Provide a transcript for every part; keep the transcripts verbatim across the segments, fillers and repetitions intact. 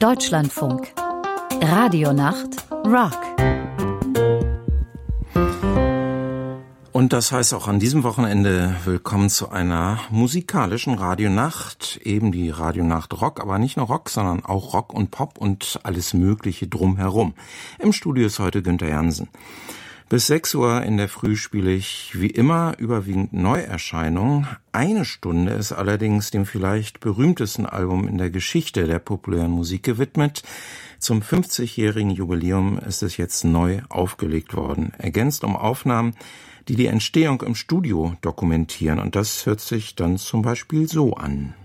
Deutschlandfunk. Radionacht Rock. Und das heißt auch an diesem Wochenende willkommen zu einer musikalischen Radionacht. Eben die Radionacht Rock, aber nicht nur Rock, sondern auch Rock und Pop und alles Mögliche drumherum. Im Studio ist heute Günther Jansen. Bis sechs Uhr in der Früh spiele ich wie immer überwiegend Neuerscheinungen. Eine Stunde ist allerdings dem vielleicht berühmtesten Album in der Geschichte der populären Musik gewidmet. Zum fünfzigjährigen Jubiläum ist es jetzt neu aufgelegt worden, ergänzt um Aufnahmen, die die Entstehung im Studio dokumentieren. Und das hört sich dann zum Beispiel so an.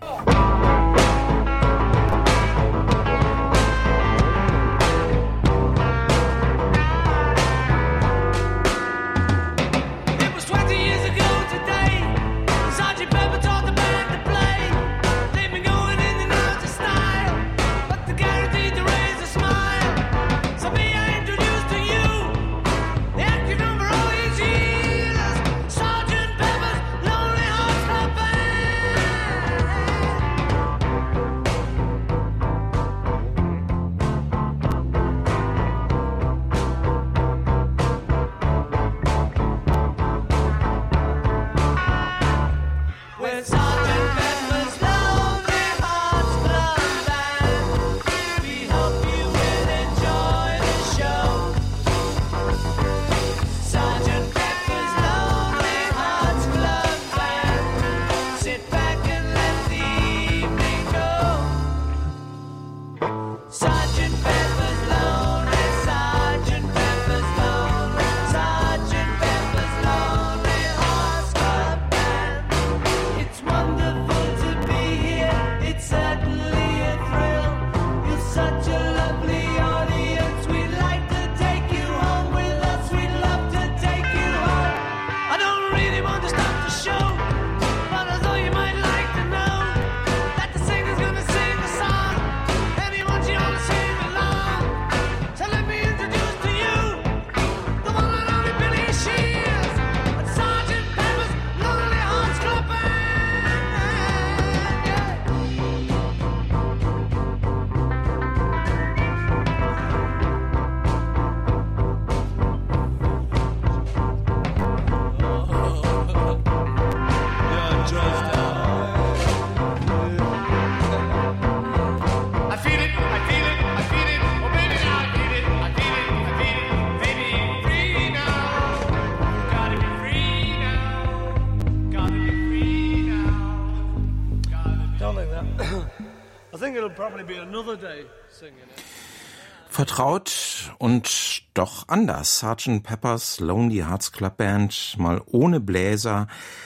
Vertraut und doch anders. Sergeant Pepper's Lonely Hearts Club Band, mal ohne Bläser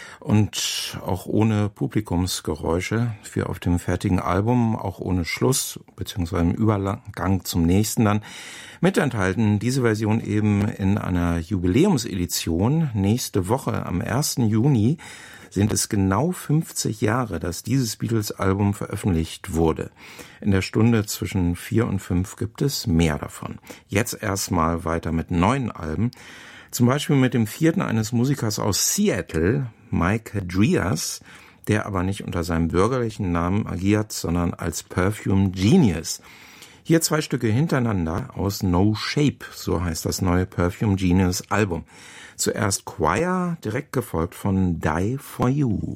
und auch ohne Publikumsgeräusche für auf dem fertigen Album, auch ohne Schluss bzw. im Übergang zum nächsten dann. Mit enthalten diese Version eben in einer Jubiläumsedition. Nächste Woche am ersten Juni sind es genau fünfzig Jahre, dass dieses Beatles-Album veröffentlicht wurde. In der Stunde zwischen vier und fünf gibt es mehr davon. Jetzt erstmal weiter mit neuen Alben. Zum Beispiel mit dem vierten eines Musikers aus Seattle, Mike Drias, der aber nicht unter seinem bürgerlichen Namen agiert, sondern als Perfume Genius. Hier zwei Stücke hintereinander aus No Shape, so heißt das neue Perfume Genius Album. Zuerst Choir, direkt gefolgt von Die For You.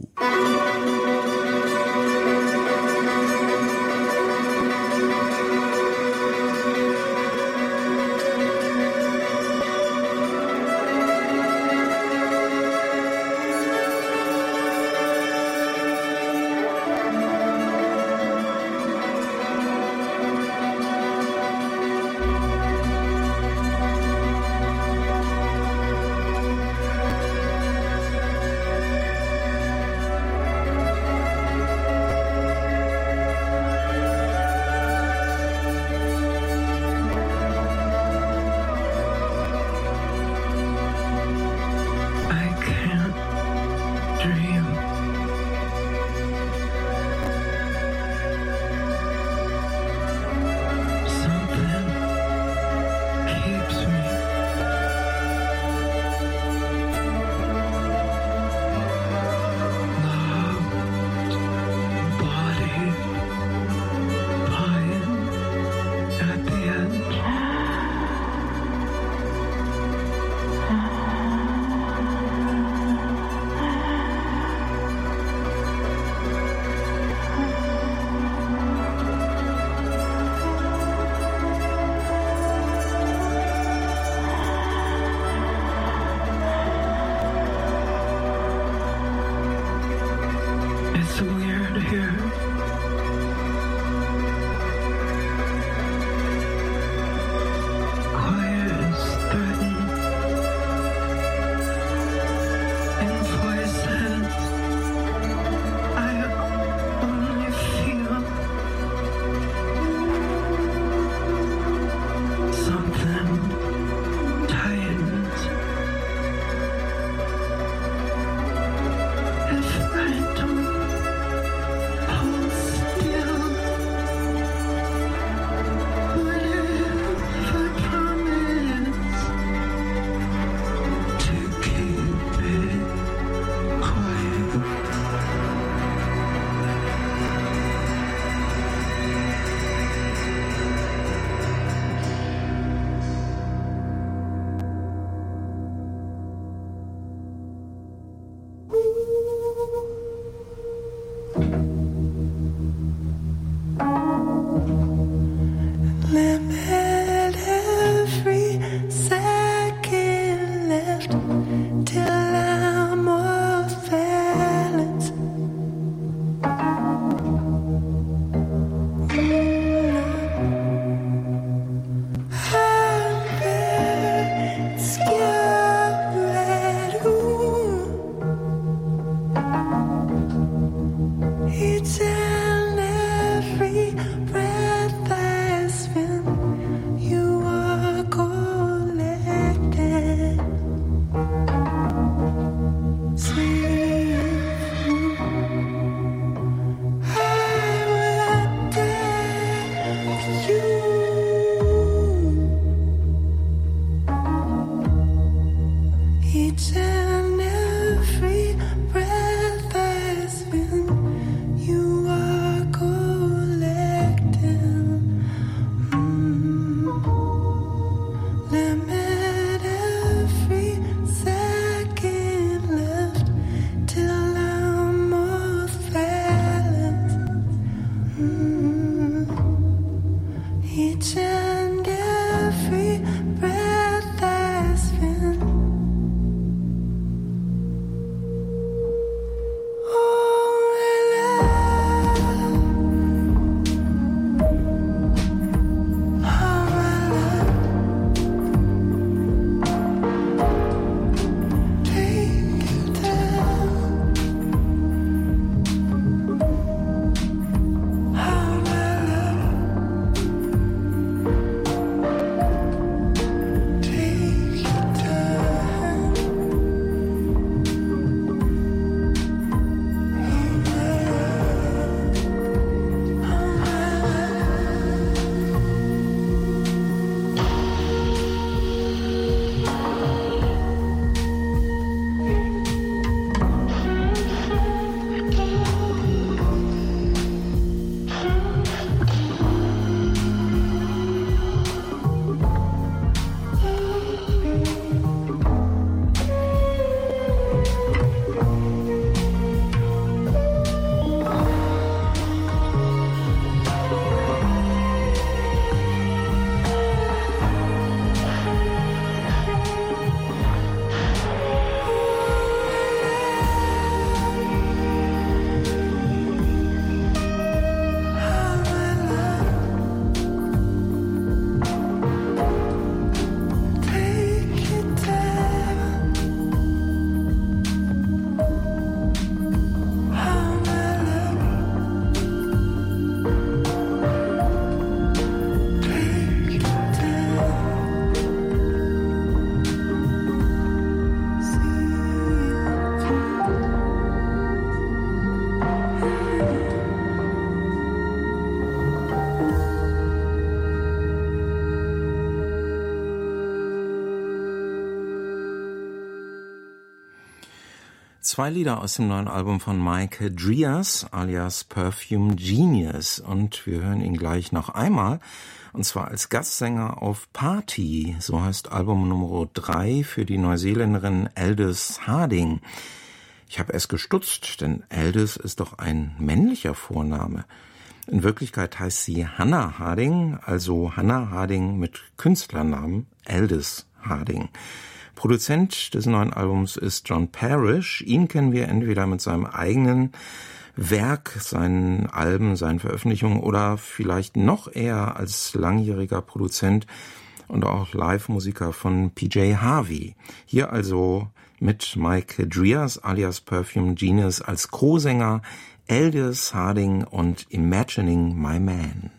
Zwei Lieder aus dem neuen Album von Mike Drias, alias Perfume Genius. Und wir hören ihn gleich noch einmal, und zwar als Gastsänger auf Party. So heißt Album Nummer drei für die Neuseeländerin Aldous Harding. Ich habe erst gestutzt, denn Aldous ist doch ein männlicher Vorname. In Wirklichkeit heißt sie Hannah Harding, also Hannah Harding mit Künstlernamen Aldous Harding. Produzent des neuen Albums ist John Parrish. Ihn kennen wir entweder mit seinem eigenen Werk, seinen Alben, seinen Veröffentlichungen oder vielleicht noch eher als langjähriger Produzent und auch Live-Musiker von P J Harvey. Hier also mit Mike Drias alias Perfume Genius als Co-Sänger, Aldous Harding und Imagining My Man.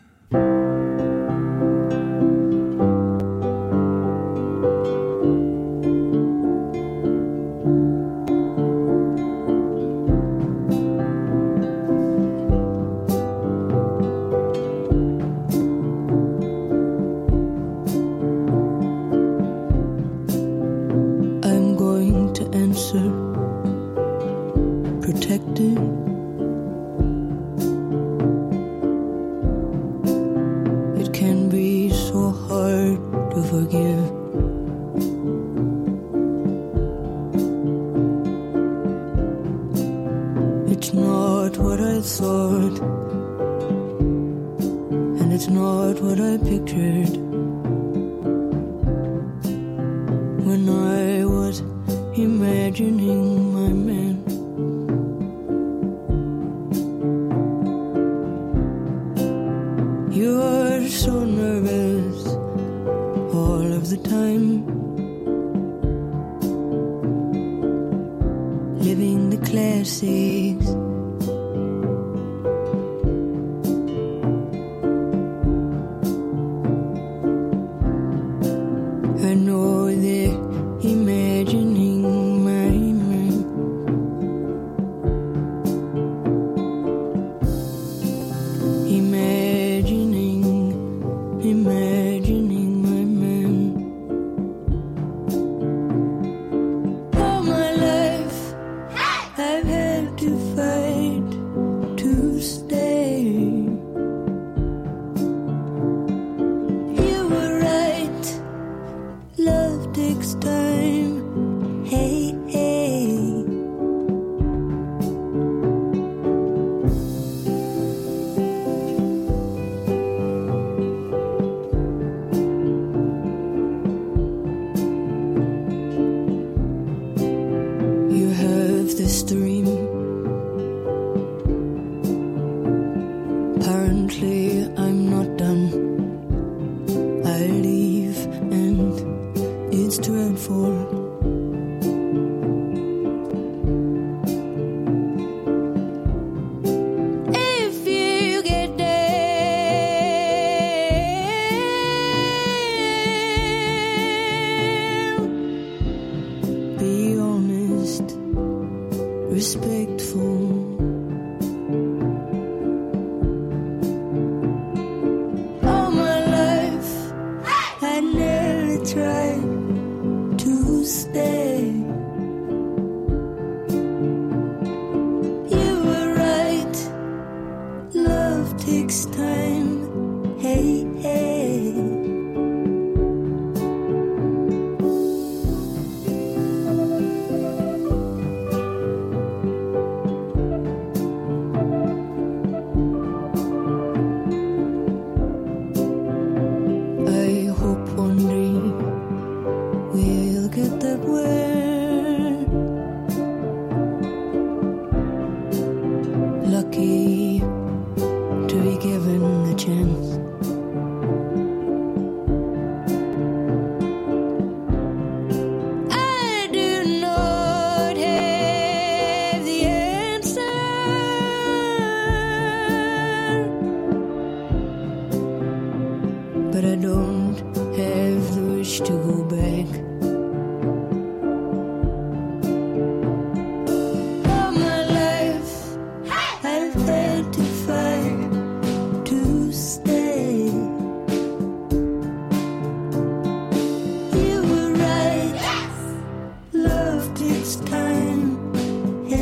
Hey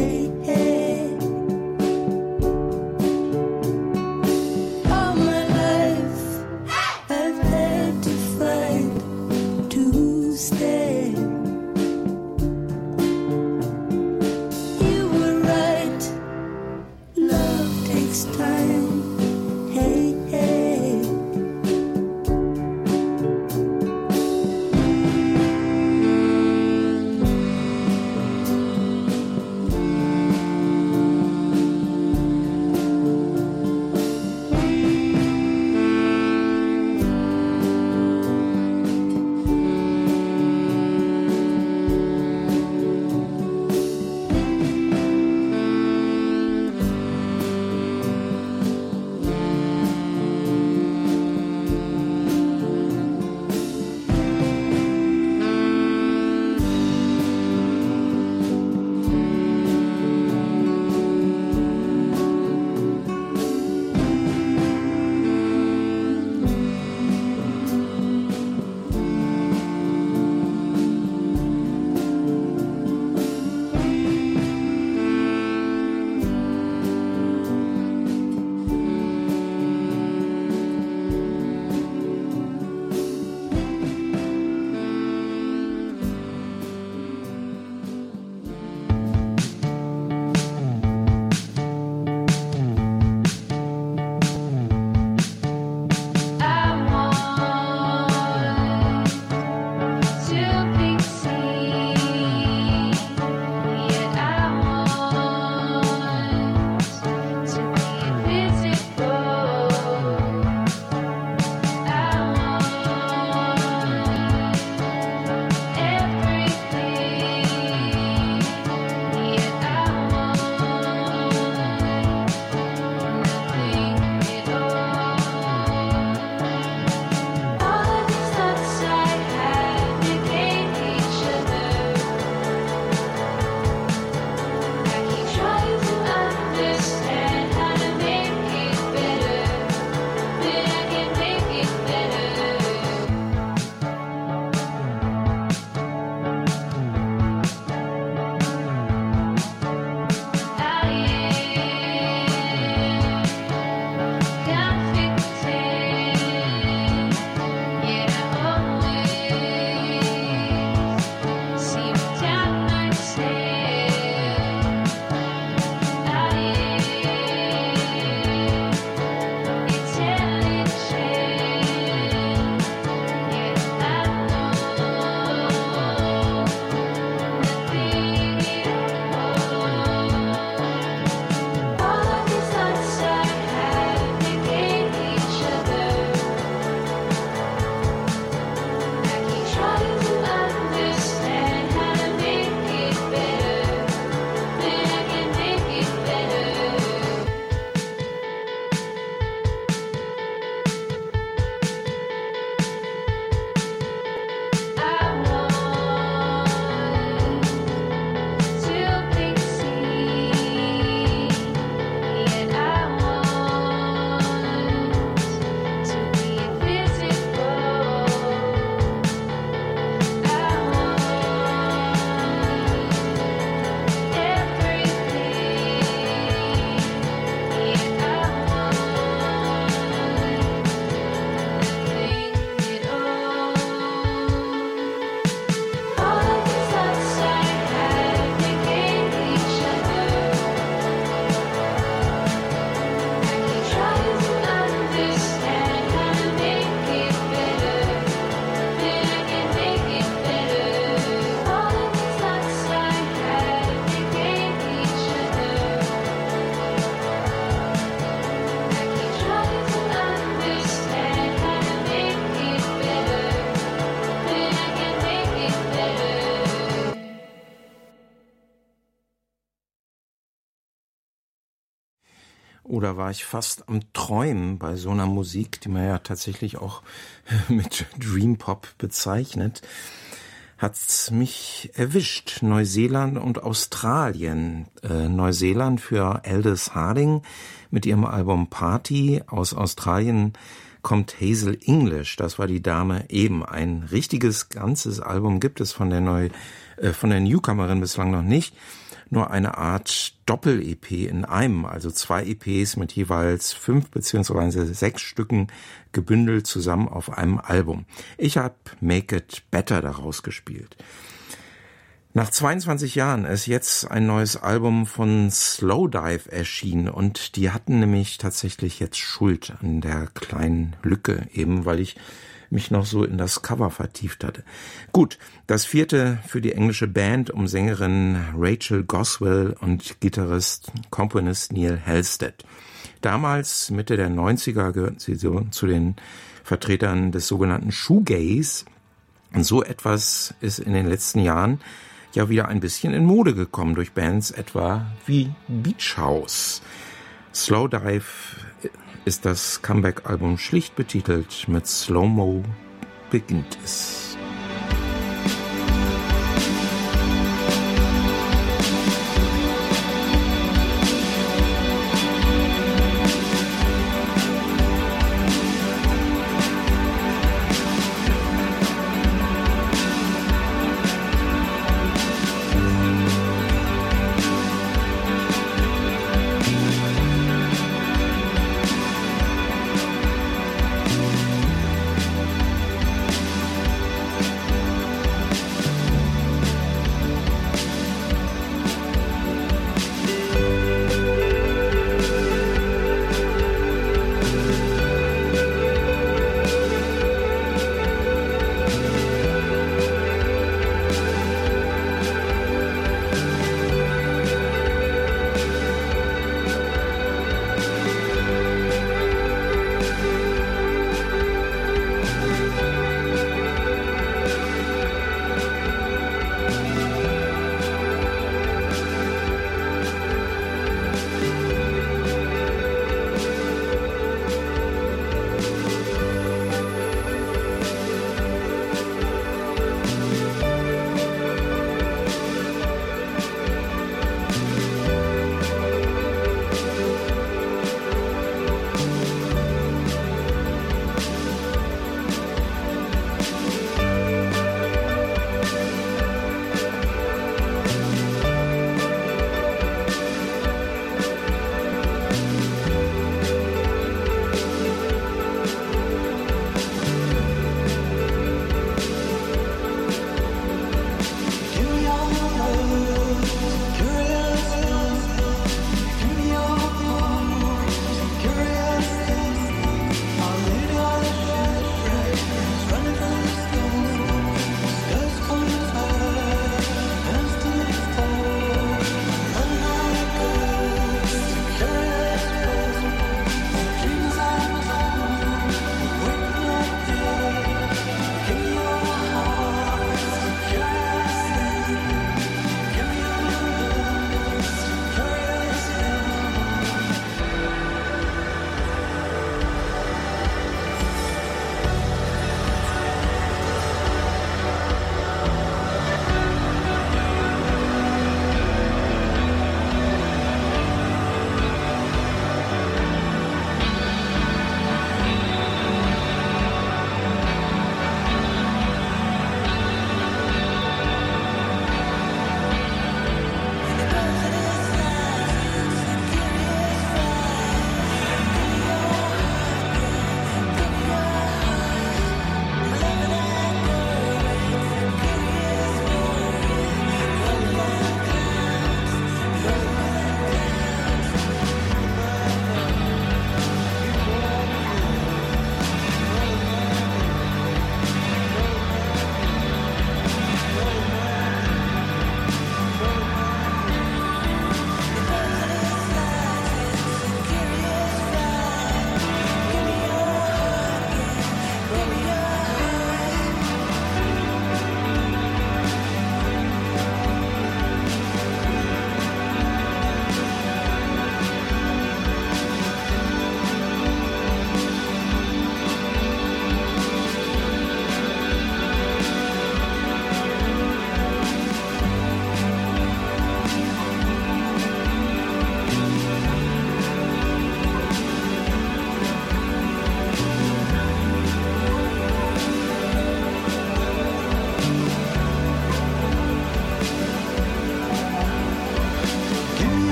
Oder war ich fast am Träumen bei so einer Musik, die man ja tatsächlich auch mit Dream Pop bezeichnet, hat's mich erwischt. Neuseeland und Australien. Äh, Neuseeland für Aldous Harding mit ihrem Album Party. Aus Australien kommt Hazel English. Das war die Dame eben. Ein richtiges, ganzes Album gibt es von der Neu, äh, von der Newcomerin bislang noch nicht. Nur eine Art Doppel-E P in einem, also zwei E Ps mit jeweils fünf beziehungsweise sechs Stücken gebündelt zusammen auf einem Album. Ich habe Make It Better daraus gespielt. Nach zweiundzwanzig Jahren ist jetzt ein neues Album von Slowdive erschienen und die hatten nämlich tatsächlich jetzt Schuld an der kleinen Lücke, eben weil ich mich noch so in das Cover vertieft hatte. Gut, das vierte für die englische Band um Sängerin Rachel Goswell und Gitarrist, Komponist Neil Halstead. Damals, Mitte der neunziger, gehörten sie so zu den Vertretern des sogenannten Shoegaze. Und so etwas ist in den letzten Jahren ja wieder ein bisschen in Mode gekommen durch Bands etwa wie Beach House. Slowdive ist das Comeback-Album schlicht betitelt, mit Slow-Mo beginnt es.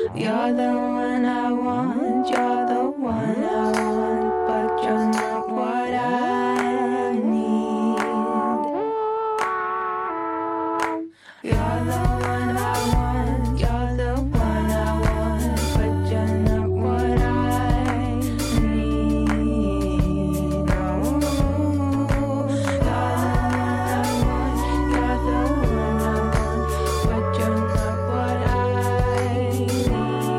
You're the one I want, you're the one I want, but you're not what I need. You're the one I want, you're the one I want, but you're not what I need. Oh, you're the one I want, you're the one I want, but you're not what I need.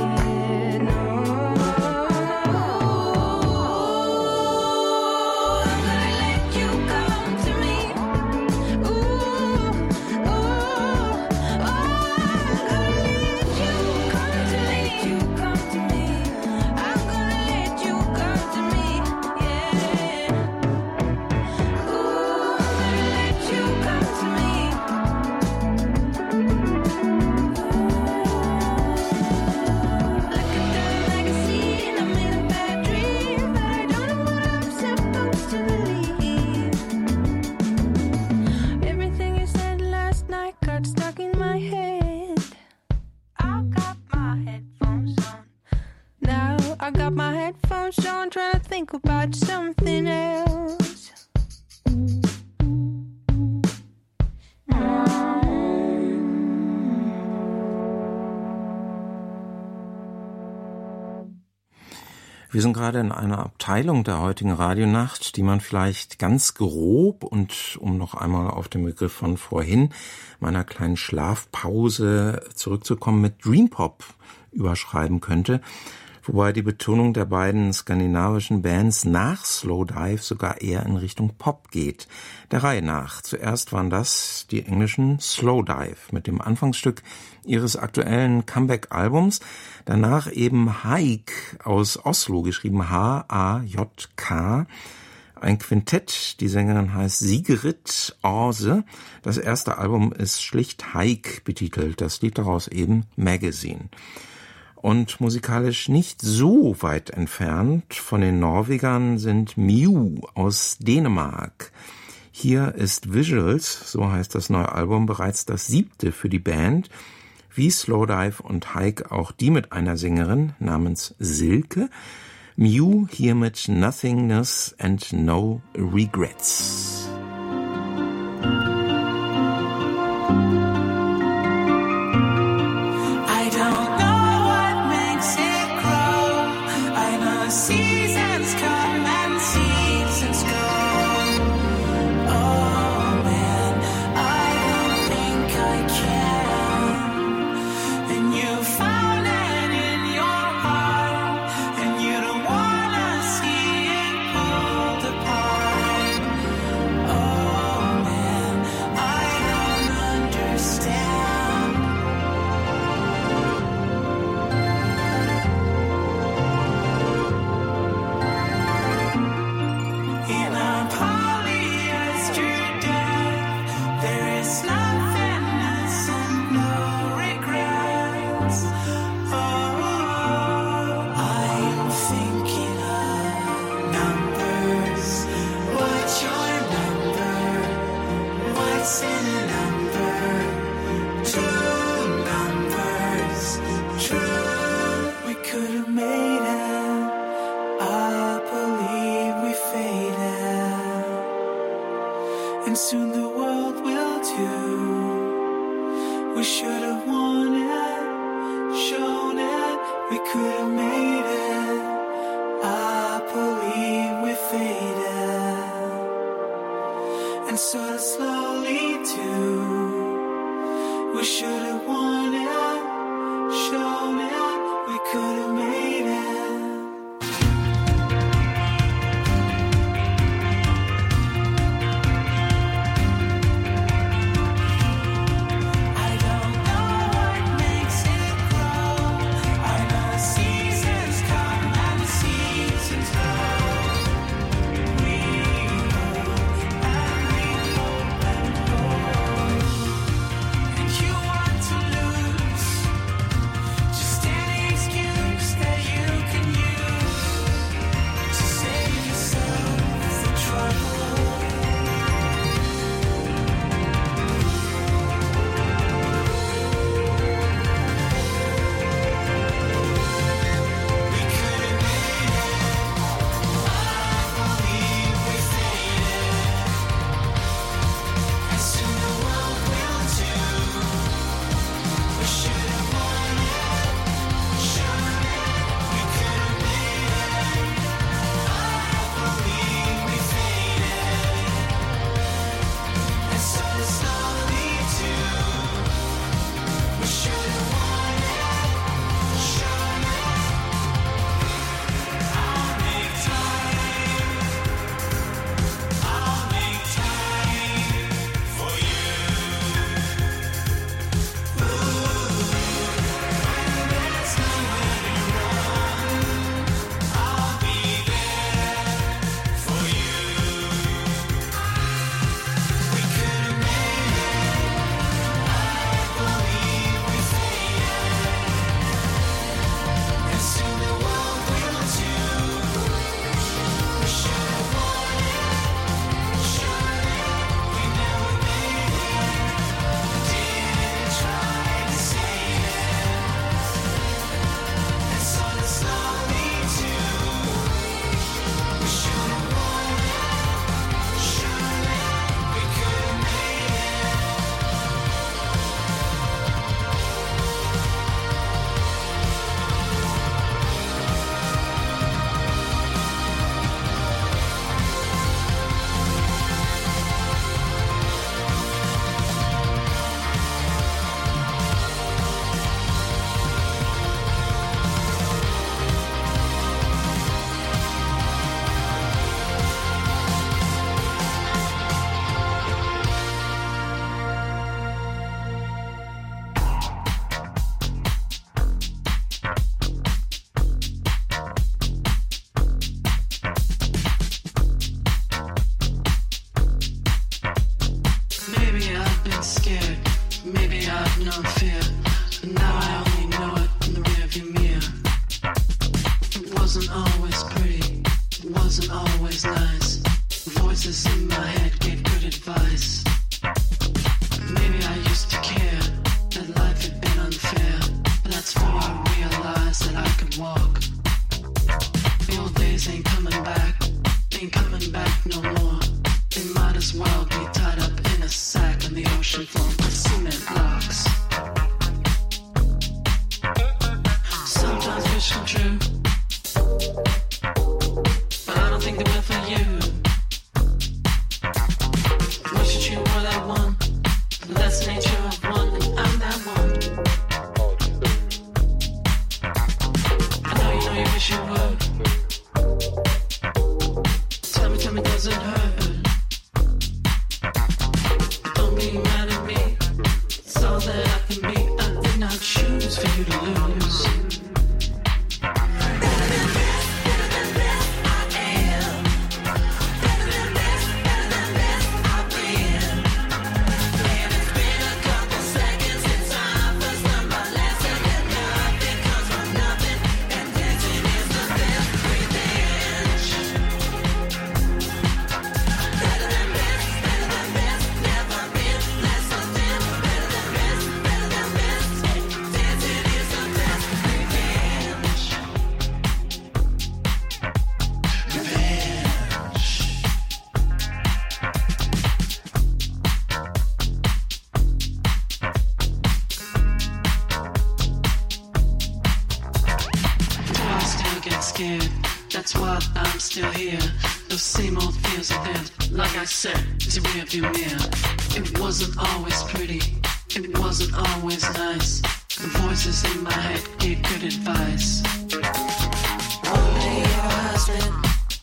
I got my headphones on, trying to think about something else. Wir sind gerade in einer Abteilung der heutigen Radionacht, die man vielleicht ganz grob und um noch einmal auf den Begriff von vorhin, meiner kleinen Schlafpause zurückzukommen, mit Dream Pop überschreiben könnte. Wobei die Betonung der beiden skandinavischen Bands nach Slowdive sogar eher in Richtung Pop geht. Der Reihe nach. Zuerst waren das die englischen Slowdive mit dem Anfangsstück ihres aktuellen Comeback-Albums. Danach eben Haik aus Oslo, geschrieben H A J K. Ein Quintett, die Sängerin heißt Sigrid Aase. Das erste Album ist schlicht Haik betitelt. Das Lied daraus eben Magazine. Und musikalisch nicht so weit entfernt von den Norwegern sind Mew aus Dänemark. Hier ist Visuals, so heißt das neue Album, bereits das siebte für die Band. Wie Slowdive und Haik auch die mit einer Sängerin namens Silke. Mew hier mit Nothingness and No Regrets. You want to lose wish come true, but I don't think they will for you. Wish that you were that one, but that's the nature of one, and I'm that one. I know you know you wish you were. Tell me, tell me, does it hurt? Don't be mad at me. It's all that I can be. I did not choose for you to lose. That's why I'm still here. Those same old fears are there. Like I said, it's a rearview mirror. It wasn't always pretty. It wasn't always nice. The voices in my head gave good advice. One day you're a husband,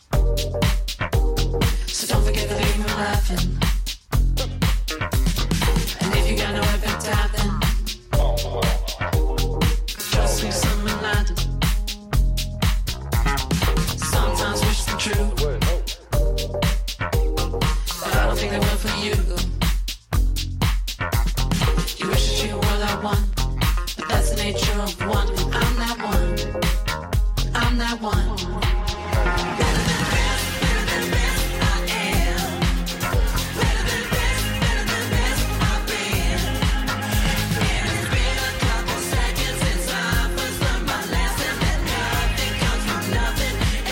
so don't forget to leave him laughing. And if you got no appetite, then just leave some in London. Sometimes wish them true, but I don't think they will for you. You wish that you were that one, but that's the nature of one, and I'm that one. I'm that one. Better than best, better than best I am. Better than best, better than best I've been. And it's been a couple seconds since I first learned my lesson that nothing comes from nothing.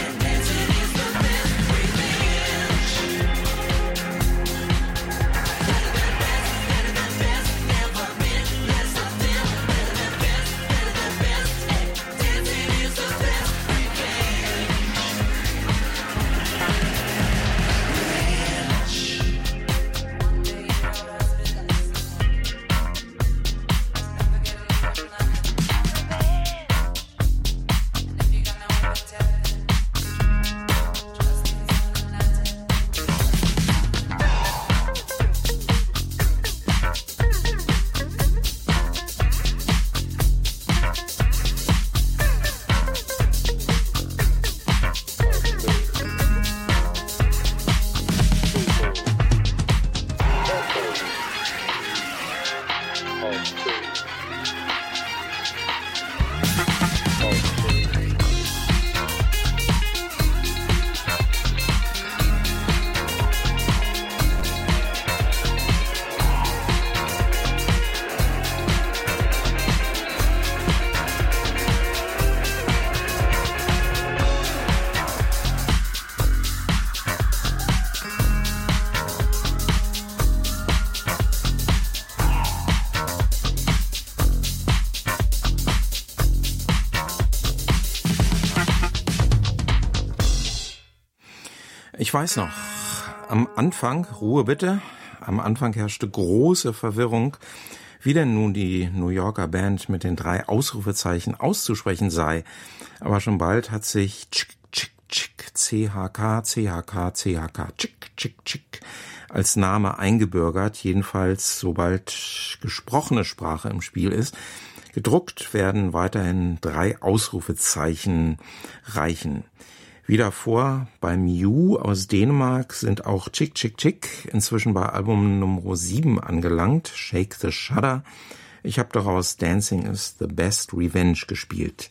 Ich weiß noch, am Anfang, Ruhe bitte, am Anfang herrschte große Verwirrung, wie denn nun die New Yorker Band mit den drei Ausrufezeichen auszusprechen sei. Aber schon bald hat sich Chick, Chick, Chick, C H K, C H K, C H K, Chick, Chick, Chick als Name eingebürgert, jedenfalls sobald gesprochene Sprache im Spiel ist. Gedruckt werden weiterhin drei Ausrufezeichen reichen. Wie davor bei Mew aus Dänemark sind auch Chick Chick Chick inzwischen bei Album Nummer sieben angelangt, Shake the Shudder. Ich habe daraus Dancing is the Best Revenge gespielt.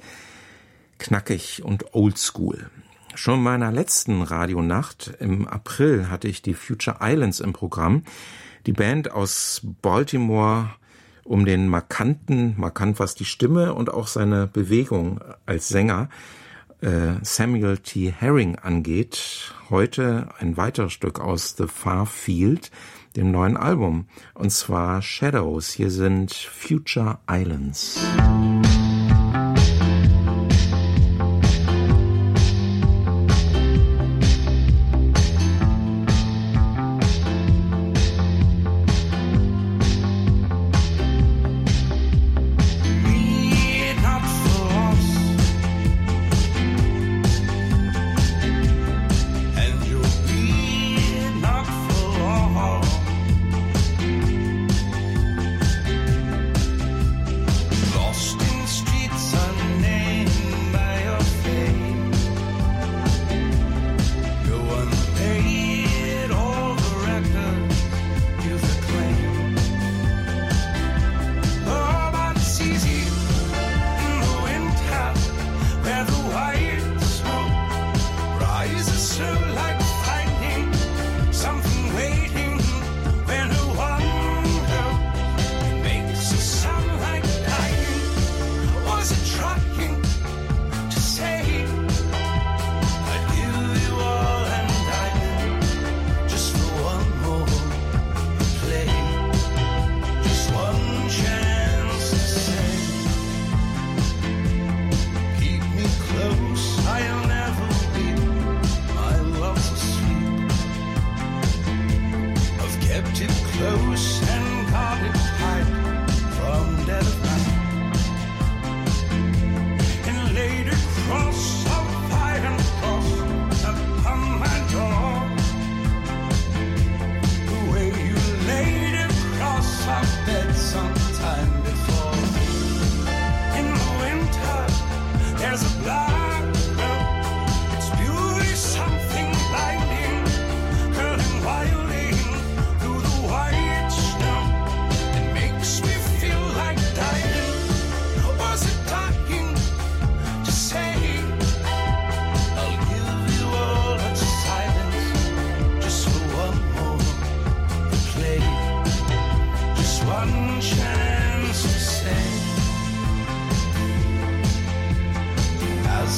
Knackig und oldschool. Schon in meiner letzten Radionacht im April hatte ich die Future Islands im Programm. Die Band aus Baltimore um den markanten, markant was die Stimme und auch seine Bewegung als Sänger, Samuel T. Herring angeht, heute ein weiteres Stück aus The Far Field, dem neuen Album, und zwar Shadows. Hier sind Future Islands. There's a black belt, its beauty something blinding, curling wildly through the white snow. It makes me feel like dying. Was it dying to say, I'll give you all but silence, just for one more play, just one chance to say. As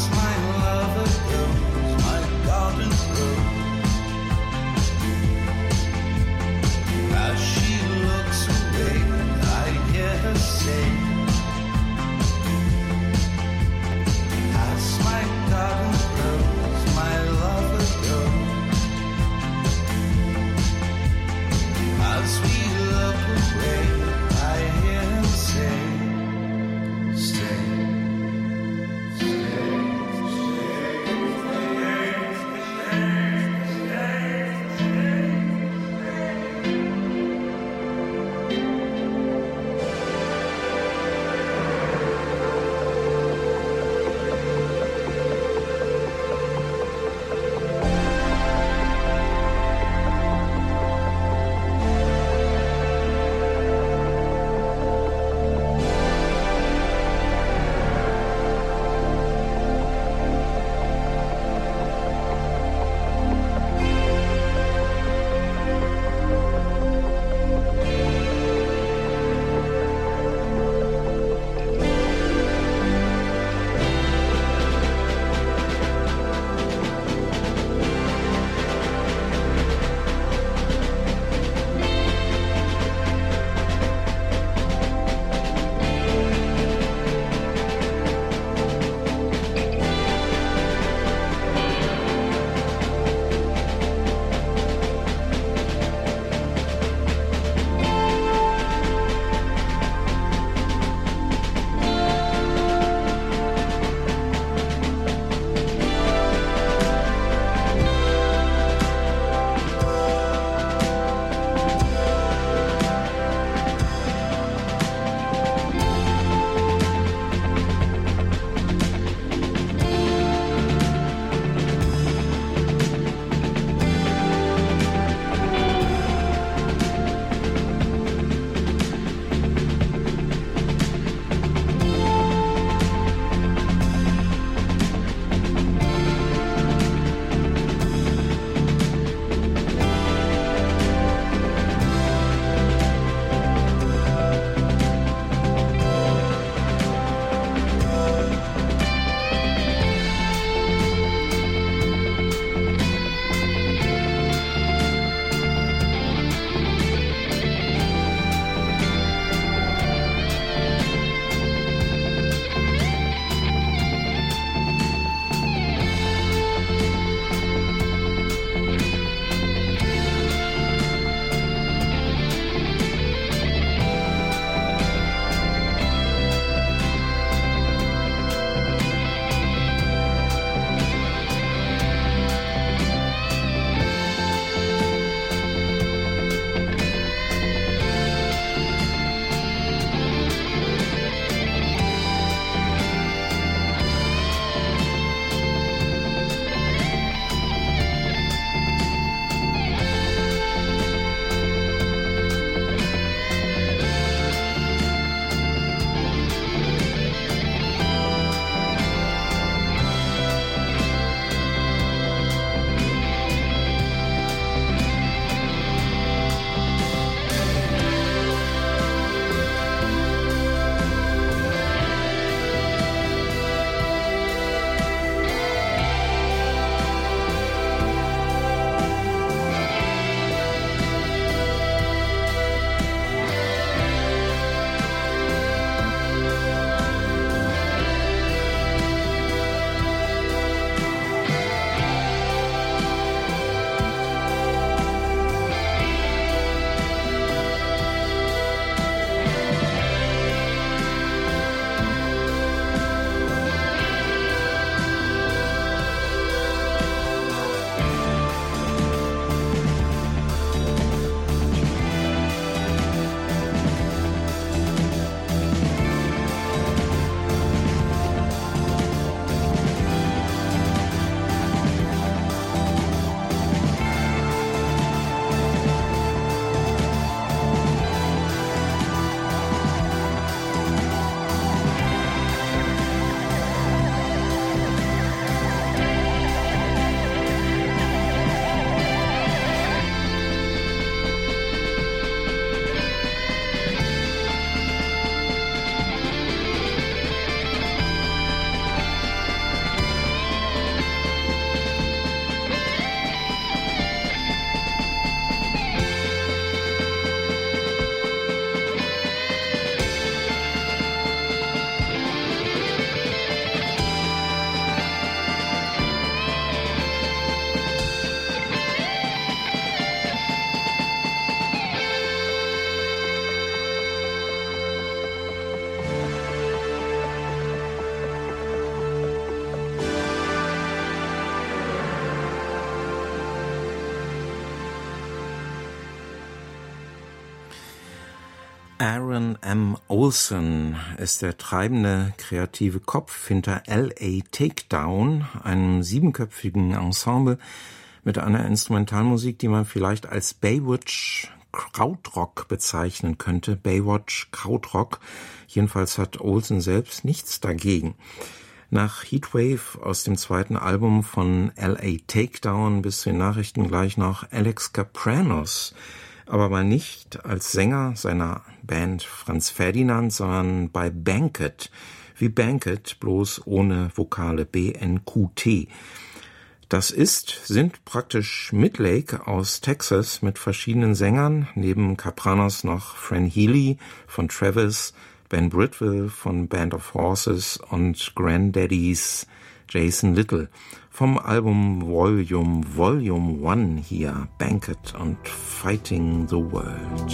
Aaron M. Olson ist der treibende kreative Kopf hinter L A Takedown, einem siebenköpfigen Ensemble mit einer Instrumentalmusik, die man vielleicht als Baywatch Krautrock bezeichnen könnte. Baywatch Krautrock. Jedenfalls hat Olson selbst nichts dagegen. Nach Heatwave aus dem zweiten Album von L A Takedown bis zu den Nachrichten gleich noch Alex Kapranos. Aber mal nicht als Sänger seiner Band Franz Ferdinand, sondern bei Banquet. Wie Banquet, bloß ohne Vokale, B N Q T. Das ist, sind praktisch Midlake aus Texas mit verschiedenen Sängern, neben Kapranos noch Fran Healy von Travis, Ben Bridwell von Band of Horses und Granddaddies Jason Little. Vom Album Volume Volume One hier Banquet und Fighting the World.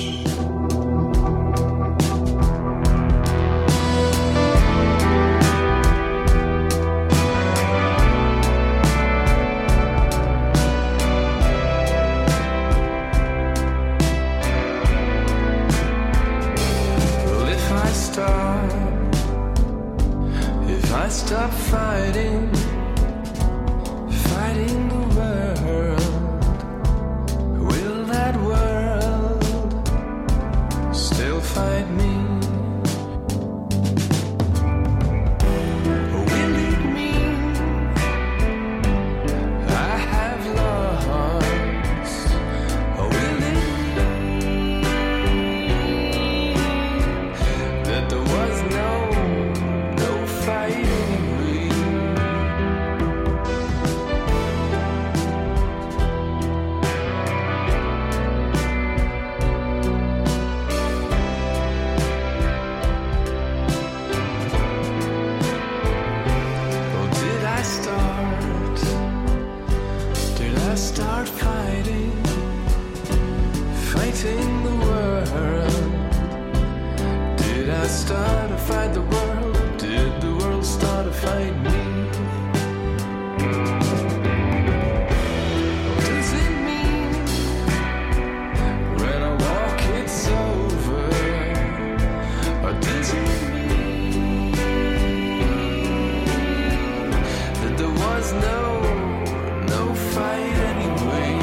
Stop fighting, fighting the world. Will that world still fight me? Will it mean I have lost? Or will it mean that there was no, no fight? Start fighting, fighting the world. Did I start to fight the world? Or did the world start to fight me? What does it mean when I walk it's over? Or does it mean that there was no no fight anyway?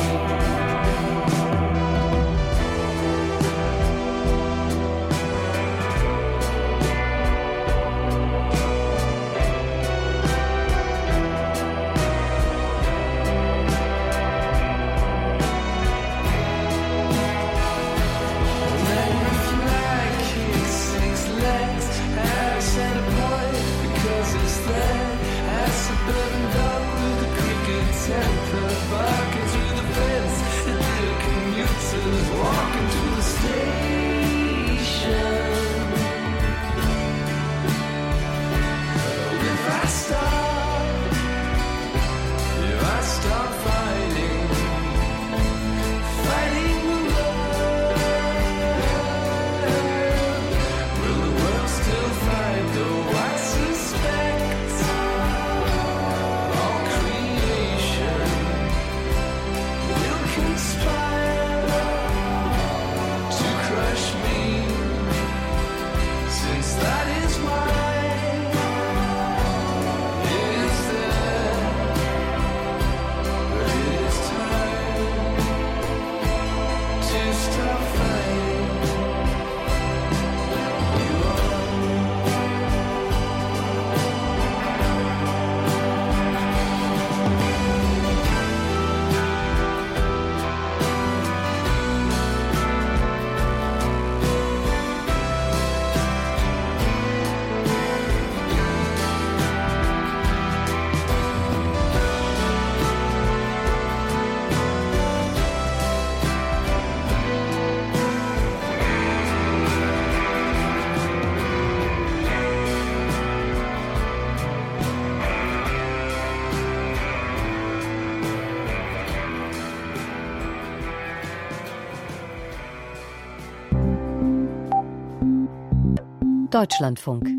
Deutschlandfunk